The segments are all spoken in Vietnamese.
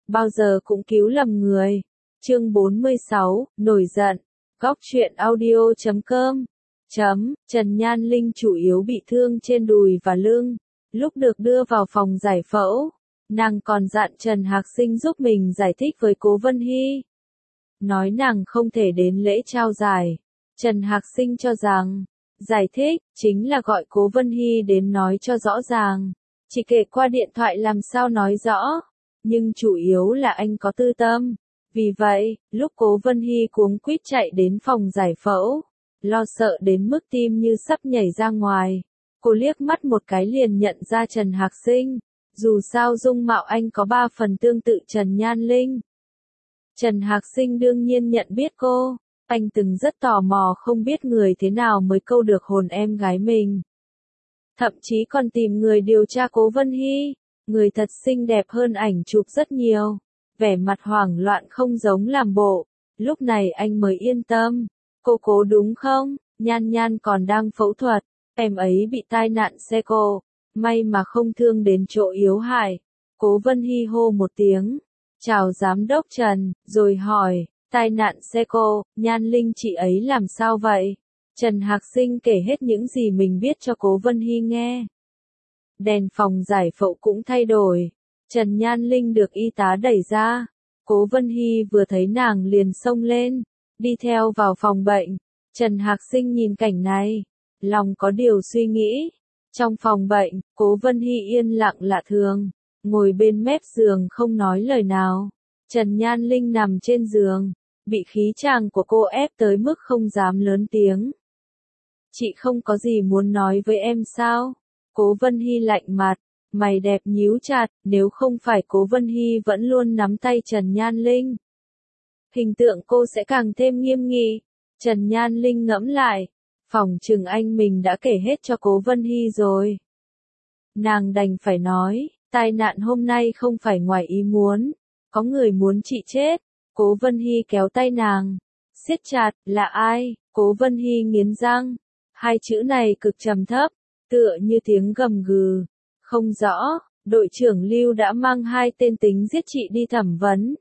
bao giờ cũng cứu lầm người. Chương 46, nổi giận. Góc truyện audio.com. Trần Nhan Linh chủ yếu bị thương trên đùi và lưng. Lúc được đưa vào phòng giải phẫu, nàng còn dặn Trần Hạc Sinh giúp mình giải thích với Cố Vân Hy. Nói nàng không thể đến lễ trao giải. Trần Hạc Sinh cho rằng, giải thích, chính là gọi Cố Vân Hy đến nói cho rõ ràng. Chỉ kể qua điện thoại làm sao nói rõ. Nhưng chủ yếu là anh có tư tâm. Vì vậy, lúc Cố Vân Hy cuống quýt chạy đến phòng giải phẫu, lo sợ đến mức tim như sắp nhảy ra ngoài, cô liếc mắt một cái liền nhận ra Trần Hạc Sinh. Dù sao dung mạo anh có 3 phần tương tự Trần Nhan Linh. Trần Hạc Sinh đương nhiên nhận biết cô. Anh từng rất tò mò không biết người thế nào mới câu được hồn em gái mình. Thậm chí còn tìm người điều tra Cố Vân Hy. Người thật xinh đẹp hơn ảnh chụp rất nhiều. Vẻ mặt hoảng loạn không giống làm bộ. Lúc này anh mới yên tâm. Cô Cố đúng không? Nhan Nhan còn đang phẫu thuật. Em ấy bị tai nạn xe cộ. May mà không thương đến chỗ yếu hại. Cố Vân Hy hô một tiếng. Chào giám đốc Trần, rồi hỏi. Tai nạn xe cộ, Nhan Linh chị ấy làm sao vậy? Trần Hạc Sinh kể hết những gì mình biết cho Cố Vân Hy nghe. Đèn phòng giải phẫu cũng thay đổi. Trần Nhan Linh được y tá đẩy ra. Cố Vân Hy vừa thấy nàng liền xông lên, đi theo vào phòng bệnh. Trần Hạc Sinh nhìn cảnh này, lòng có điều suy nghĩ. Trong phòng bệnh, Cố Vân Hy yên lặng lạ thường, ngồi bên mép giường không nói lời nào. Trần Nhan Linh nằm trên giường, bị khí chàng của cô ép tới mức không dám lớn tiếng. Chị không có gì muốn nói với em sao? Cố Vân Hy lạnh mặt, mày đẹp nhíu chặt, nếu không phải Cố Vân Hy vẫn luôn nắm tay Trần Nhan Linh. Hình tượng cô sẽ càng thêm nghiêm nghị. Trần Nhan Linh ngẫm lại, phỏng chừng anh mình đã kể hết cho Cố Vân Hy rồi. Nàng đành phải nói, tai nạn hôm nay không phải ngoài ý muốn, có người muốn chị chết. Cố Vân Hy kéo tay nàng, siết chặt, là ai? Cố Vân Hy nghiến răng, hai chữ này cực trầm thấp, tựa như tiếng gầm gừ. Không rõ, đội trưởng Lưu đã mang 2 tên tính giết chị đi thẩm vấn.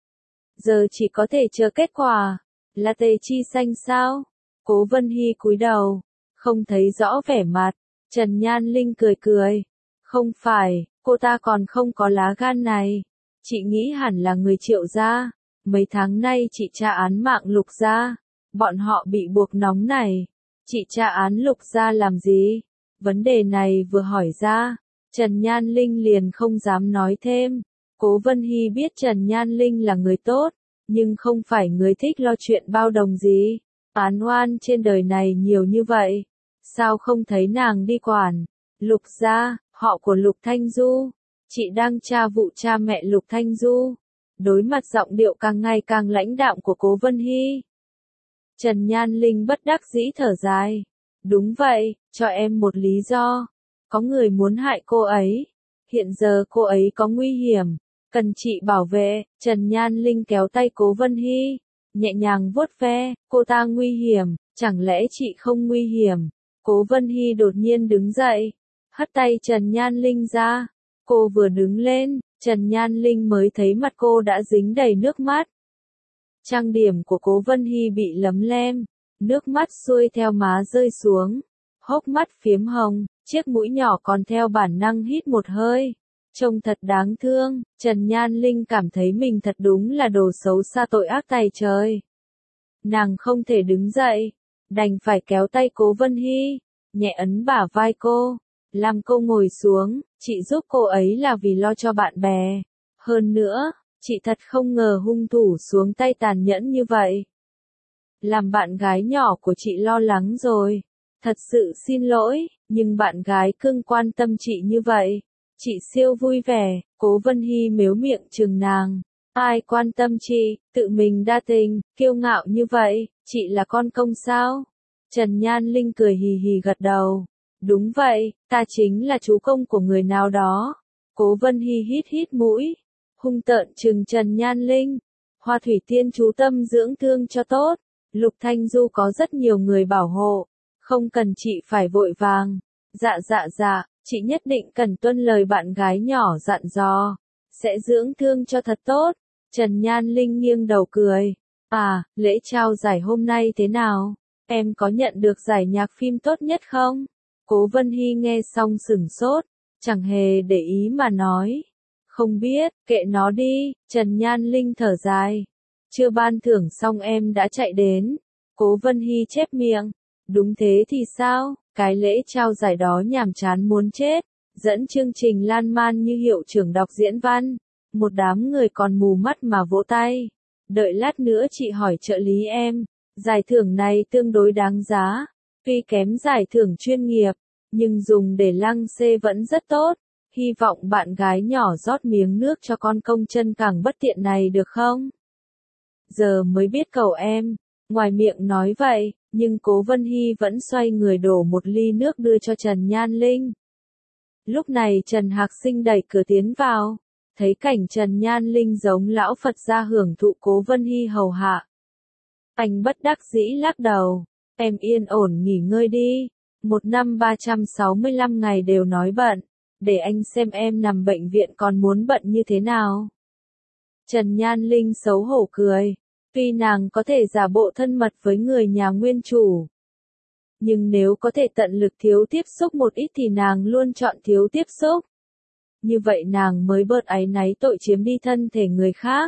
Giờ chỉ có thể chờ kết quả. Là Tề Chi Xanh sao? Cố Vân Hy cúi đầu, không thấy rõ vẻ mặt. Trần Nhan Linh cười cười. Không phải, cô ta còn không có lá gan này. Chị nghĩ hẳn là người Triệu gia. Mấy tháng nay chị tra án mạng Lục gia. Bọn họ bị buộc nóng này. Chị tra án Lục gia làm gì? Vấn đề này vừa hỏi ra, Trần Nhan Linh liền không dám nói thêm. Cố Vân Hy biết Trần Nhan Linh là người tốt, nhưng không phải người thích lo chuyện bao đồng gì. Án oan trên đời này nhiều như vậy, sao không thấy nàng đi quản? Lục gia, họ của Lục Thanh Du. Chị đang tra vụ cha mẹ Lục Thanh Du. Đối mặt giọng điệu càng ngày càng lãnh đạm của Cố Vân Hy, Trần Nhan Linh bất đắc dĩ thở dài. Đúng vậy, cho em một lý do. Có người muốn hại cô ấy. Hiện giờ cô ấy có nguy hiểm, cần chị bảo vệ. Trần Nhan Linh kéo tay Cố Vân Hy, nhẹ nhàng vuốt ve. Cô ta nguy hiểm, chẳng lẽ chị không nguy hiểm? Cố Vân Hy đột nhiên đứng dậy, hất tay Trần Nhan Linh ra. Cô vừa đứng lên, Trần Nhan Linh mới thấy mặt cô đã dính đầy nước mắt. Trang điểm của Cố Vân Hy bị lấm lem, nước mắt xuôi theo má rơi xuống, hốc mắt phiếm hồng, chiếc mũi nhỏ còn theo bản năng hít một hơi. Trông thật đáng thương. Trần Nhan Linh cảm thấy mình thật đúng là đồ xấu xa tội ác tày trời. Nàng không thể đứng dậy, đành phải kéo tay Cố Vân Hy, nhẹ ấn bả vai cô, làm cô ngồi xuống. Chị giúp cô ấy là vì lo cho bạn bè. Hơn nữa, chị thật không ngờ hung thủ xuống tay tàn nhẫn như vậy. Làm bạn gái nhỏ của chị lo lắng rồi. Thật sự xin lỗi, nhưng bạn gái cưng quan tâm chị như vậy. Chị siêu vui vẻ. Cố Vân Hy mếu miệng chừng nàng. Ai quan tâm chị, tự mình đa tình, kiêu ngạo như vậy, chị là con công sao? Trần Nhan Linh cười hì hì gật đầu. Đúng vậy, ta chính là chú công của người nào đó. Cố Vân Hy hít hít mũi, hung tợn trừng Trần Nhan Linh. Hoa Thủy Tiên chú tâm dưỡng thương cho tốt. Lục Thanh Du có rất nhiều người bảo hộ, không cần chị phải vội vàng. Dạ, chị nhất định cần tuân lời bạn gái nhỏ dặn dò. sẽ dưỡng thương cho thật tốt. Trần Nhan Linh nghiêng đầu cười. Lễ trao giải hôm nay thế nào? Em có nhận được giải nhạc phim tốt nhất không? Cố Vân Hy nghe xong sửng sốt, chẳng hề để ý mà nói. Không biết, kệ nó đi. Trần Nhan Linh thở dài. Chưa ban thưởng xong em đã chạy đến. Cố Vân Hy chép miệng. Đúng thế thì sao? Cái lễ trao giải đó nhàm chán muốn chết. Dẫn chương trình lan man như hiệu trưởng đọc diễn văn. Một đám người còn mù mắt mà vỗ tay. Đợi lát nữa chị hỏi trợ lý em. Giải thưởng này tương đối đáng giá. Tuy kém giải thưởng chuyên nghiệp, nhưng dùng để lăng xê vẫn rất tốt. Hy vọng bạn gái nhỏ rót miếng nước cho con công chân càng bất tiện này được không? Giờ mới biết cầu em. Ngoài miệng nói vậy, nhưng Cố Vân Hy vẫn xoay người đổ một ly nước đưa cho Trần Nhan Linh. Lúc này Trần Hạc Sinh đẩy cửa tiến vào. Thấy cảnh Trần Nhan Linh giống lão Phật gia hưởng thụ Cố Vân Hy hầu hạ. Anh bất đắc dĩ lắc đầu. Em yên ổn nghỉ ngơi đi. Một năm 365 ngày đều nói bận. Để anh xem em nằm bệnh viện còn muốn bận như thế nào. Trần Nhan Linh xấu hổ cười. Tuy nàng có thể giả bộ thân mật với người nhà nguyên chủ. Nhưng nếu có thể tận lực thiếu tiếp xúc một ít thì nàng luôn chọn thiếu tiếp xúc. Như vậy nàng mới bớt áy náy tội chiếm đi thân thể người khác.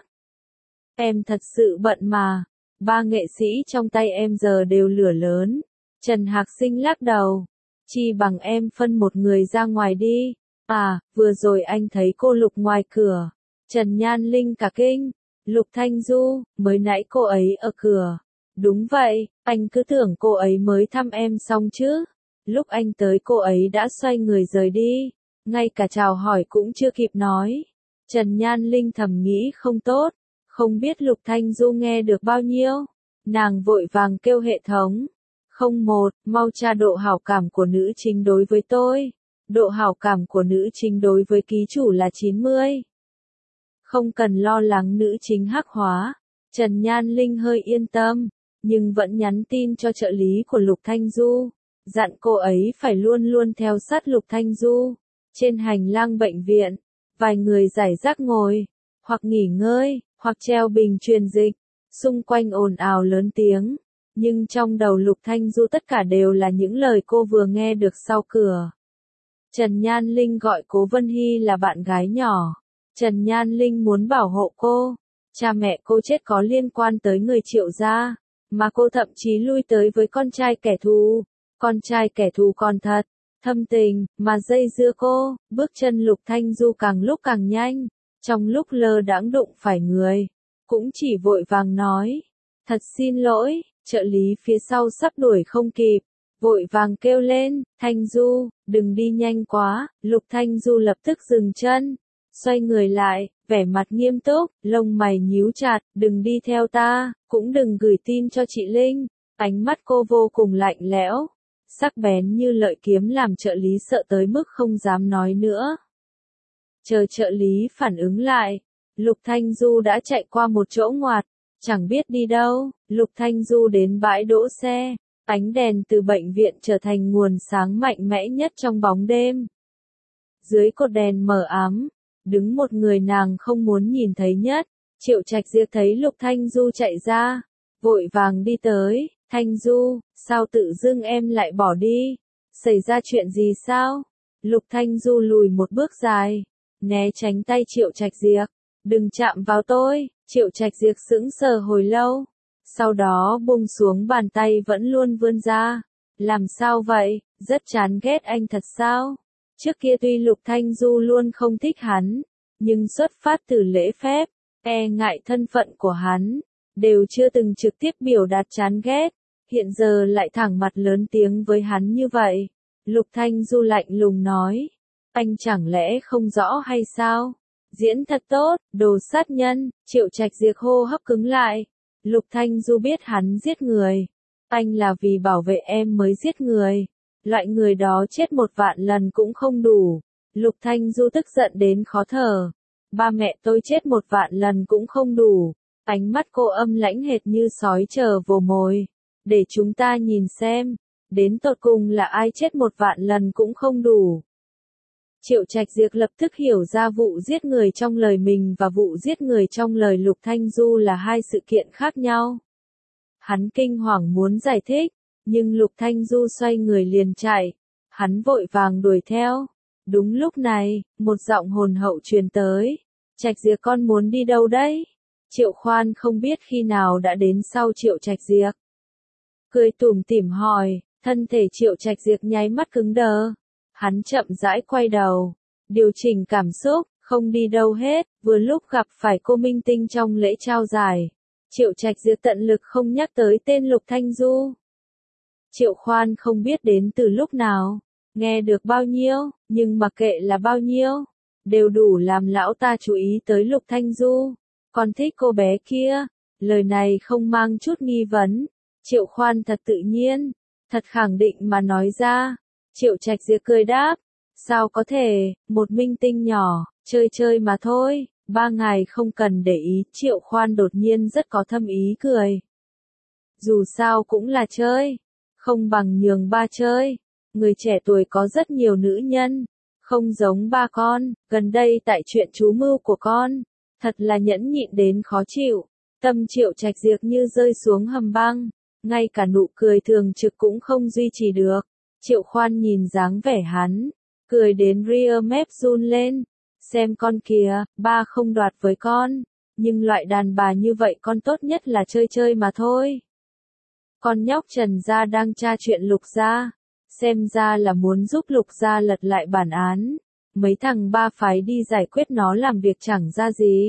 Em thật sự bận mà. 3 nghệ sĩ trong tay em giờ đều lửa lớn. Trần Hạc Sinh lắc đầu. Chi bằng em phân một người ra ngoài đi. Vừa rồi anh thấy cô Lục ngoài cửa. Trần Nhan Linh cả kinh. Lục Thanh Du, mới nãy cô ấy ở cửa. Đúng vậy, anh cứ tưởng cô ấy mới thăm em xong chứ. Lúc anh tới cô ấy đã xoay người rời đi. Ngay cả chào hỏi cũng chưa kịp nói. Trần Nhan Linh thầm nghĩ không tốt. Không biết Lục Thanh Du nghe được bao nhiêu. Nàng vội vàng kêu hệ thống. 01, mau tra độ hảo cảm của nữ chính đối với tôi. Độ hảo cảm của nữ chính đối với ký chủ là 90. Không cần lo lắng nữ chính hắc hóa. Trần Nhan Linh hơi yên tâm, nhưng vẫn nhắn tin cho trợ lý của Lục Thanh Du. Dặn cô ấy phải luôn luôn theo sát Lục Thanh Du. Trên hành lang bệnh viện, vài người rải rác ngồi, hoặc nghỉ ngơi, hoặc treo bình truyền dịch. Xung quanh ồn ào lớn tiếng. Nhưng trong đầu Lục Thanh Du tất cả đều là những lời cô vừa nghe được sau cửa. Trần Nhan Linh gọi Cố Vân Hy là bạn gái nhỏ. Trần Nhan Linh muốn bảo hộ cô. Cha mẹ cô chết có liên quan tới người Triệu gia, mà cô thậm chí lui tới với con trai kẻ thù. Con trai kẻ thù còn thật, thâm tình, mà dây dưa cô. Bước chân Lục Thanh Du càng lúc càng nhanh. Trong lúc lơ đãng đụng phải người, cũng chỉ vội vàng nói. Thật xin lỗi, trợ lý phía sau sắp đuổi không kịp. Vội vàng kêu lên, Thanh Du, đừng đi nhanh quá. Lục Thanh Du lập tức dừng chân. Xoay người lại, vẻ mặt nghiêm túc, lông mày nhíu chặt, đừng đi theo ta, cũng đừng gửi tin cho chị Linh. Ánh mắt cô vô cùng lạnh lẽo, sắc bén như lợi kiếm làm trợ lý sợ tới mức không dám nói nữa. Chờ trợ lý phản ứng lại, Lục Thanh Du đã chạy qua một chỗ ngoặt, chẳng biết đi đâu. Lục Thanh Du đến bãi đỗ xe, ánh đèn từ bệnh viện trở thành nguồn sáng mạnh mẽ nhất trong bóng đêm. Dưới cột đèn mờ ám, đứng một người nàng không muốn nhìn thấy nhất. Triệu Trạch Diệp thấy Lục Thanh Du chạy ra, vội vàng đi tới. Thanh Du, sao tự dưng em lại bỏ đi? Xảy ra chuyện gì sao? Lục Thanh Du lùi một bước dài, né tránh tay Triệu Trạch Diệp. Đừng chạm vào tôi. Triệu Trạch Diệp sững sờ hồi lâu, sau đó buông xuống bàn tay vẫn luôn vươn ra. Làm sao vậy? Rất chán ghét anh thật sao? Trước kia tuy Lục Thanh Du luôn không thích hắn, nhưng xuất phát từ lễ phép, e ngại thân phận của hắn, đều chưa từng trực tiếp biểu đạt chán ghét. Hiện giờ lại thẳng mặt lớn tiếng với hắn như vậy. Lục Thanh Du lạnh lùng nói, anh chẳng lẽ không rõ hay sao? Diễn thật tốt, đồ sát nhân. Triệu Trạch Diệp hô hấp cứng lại. Lục Thanh Du biết hắn giết người. Anh là vì bảo vệ em mới giết người. Loại người đó chết 1 vạn lần cũng không đủ. Lục Thanh Du tức giận đến khó thở. Ba mẹ tôi chết 1 vạn lần cũng không đủ. Ánh mắt cô âm lãnh hệt như sói chờ vồ mồi. Để chúng ta nhìn xem, đến tột cùng là ai chết 1 vạn lần cũng không đủ. Triệu Trạch Diệp lập tức hiểu ra vụ giết người trong lời mình và vụ giết người trong lời Lục Thanh Du là hai sự kiện khác nhau. Hắn kinh hoàng muốn giải thích, nhưng Lục Thanh Du xoay người liền chạy. Hắn vội vàng đuổi theo. Đúng lúc này, một giọng hồn hậu truyền tới. Trạch Diệp con muốn đi đâu đấy? Triệu Khoan không biết khi nào đã đến sau Triệu Trạch Diệp. Cười tủm tỉm hỏi, thân thể Triệu Trạch Diệp nháy mắt cứng đờ. Hắn chậm rãi quay đầu, điều chỉnh cảm xúc, không đi đâu hết, vừa lúc gặp phải cô Minh Tinh trong lễ trao giải. Triệu Trạch Diệp tận lực không nhắc tới tên Lục Thanh Du. Triệu Khoan không biết đến từ lúc nào, nghe được bao nhiêu, nhưng mặc kệ là bao nhiêu, đều đủ làm lão ta chú ý tới Lục Thanh Du. Con thích cô bé kia, lời này không mang chút nghi vấn. Triệu Khoan thật tự nhiên, thật khẳng định mà nói ra. Triệu Trạch Diệp cười đáp, sao có thể, một minh tinh nhỏ, chơi chơi mà thôi, 3 ngày không cần để ý. Triệu Khoan đột nhiên rất có thâm ý cười. Dù sao cũng là chơi, không bằng nhường ba chơi. Người trẻ tuổi có rất nhiều nữ nhân, không giống ba con, gần đây tại chuyện chú mưu của con, thật là nhẫn nhịn đến khó chịu. Tâm Triệu Trạch Diệp như rơi xuống hầm băng, ngay cả nụ cười thường trực cũng không duy trì được. Triệu Khoan nhìn dáng vẻ hắn, cười đến ria mép run lên. Xem con kìa, ba không đoạt với con, nhưng loại đàn bà như vậy con tốt nhất là chơi chơi mà thôi. Con nhóc Trần gia đang tra chuyện Lục gia, xem ra là muốn giúp Lục gia lật lại bản án. Mấy thằng ba phái đi giải quyết nó làm việc chẳng ra gì.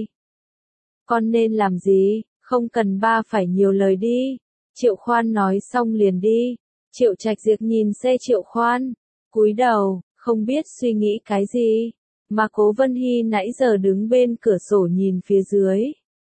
Con nên làm gì, không cần ba phải nhiều lời đi. Triệu Khoan nói xong liền đi. Triệu Trạch Diệp nhìn xe Triệu Khoan, cúi đầu, không biết suy nghĩ cái gì, mà Cố Vân Hy nãy giờ đứng bên cửa sổ nhìn phía dưới.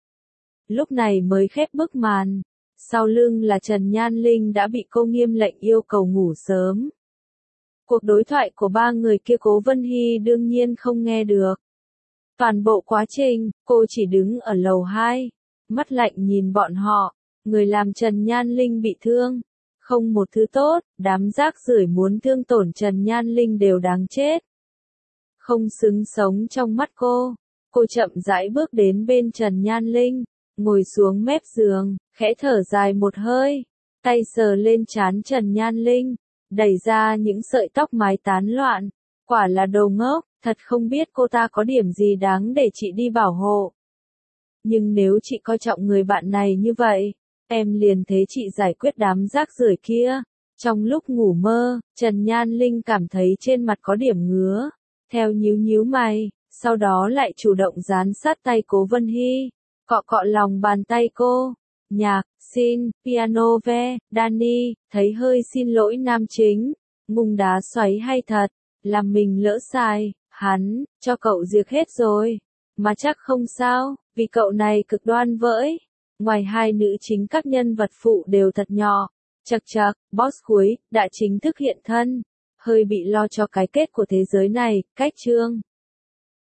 Lúc này mới khép bức màn, sau lưng là Trần Nhan Linh đã bị cô nghiêm lệnh yêu cầu ngủ sớm. Cuộc đối thoại của ba người kia Cố Vân Hy đương nhiên không nghe được. Toàn bộ quá trình, cô chỉ đứng ở lầu 2, mắt lạnh nhìn bọn họ, người làm Trần Nhan Linh bị thương. Không một thứ tốt, đám rác rưởi muốn thương tổn Trần Nhan Linh đều đáng chết. Không xứng sống trong mắt cô. Cô chậm rãi bước đến bên Trần Nhan Linh, ngồi xuống mép giường, khẽ thở dài một hơi, tay sờ lên trán Trần Nhan Linh, đẩy ra những sợi tóc mái tán loạn. Quả là đồ ngốc, thật không biết cô ta có điểm gì đáng để chị đi bảo hộ. Nhưng nếu chị coi trọng người bạn này như vậy, em liền thế chị giải quyết đám rác rưởi kia. Trong lúc ngủ mơ, Trần Nhan Linh cảm thấy trên mặt có điểm ngứa, theo nhíu nhíu mày, sau đó lại chủ động dán sát tay Cố Vân Hy, cọ cọ lòng bàn tay cô. Nhạc, xin, piano ve, Danny, thấy hơi xin lỗi nam chính, ngung đá xoáy hay thật, làm mình lỡ sai, hắn, cho cậu diệt hết rồi, mà chắc không sao, vì cậu này cực đoan vỡi. Ngoài hai nữ chính các nhân vật phụ đều thật nhỏ. Chật chật, boss cuối, đã chính thức hiện thân. Hơi bị lo cho cái kết của thế giới này, cách chương.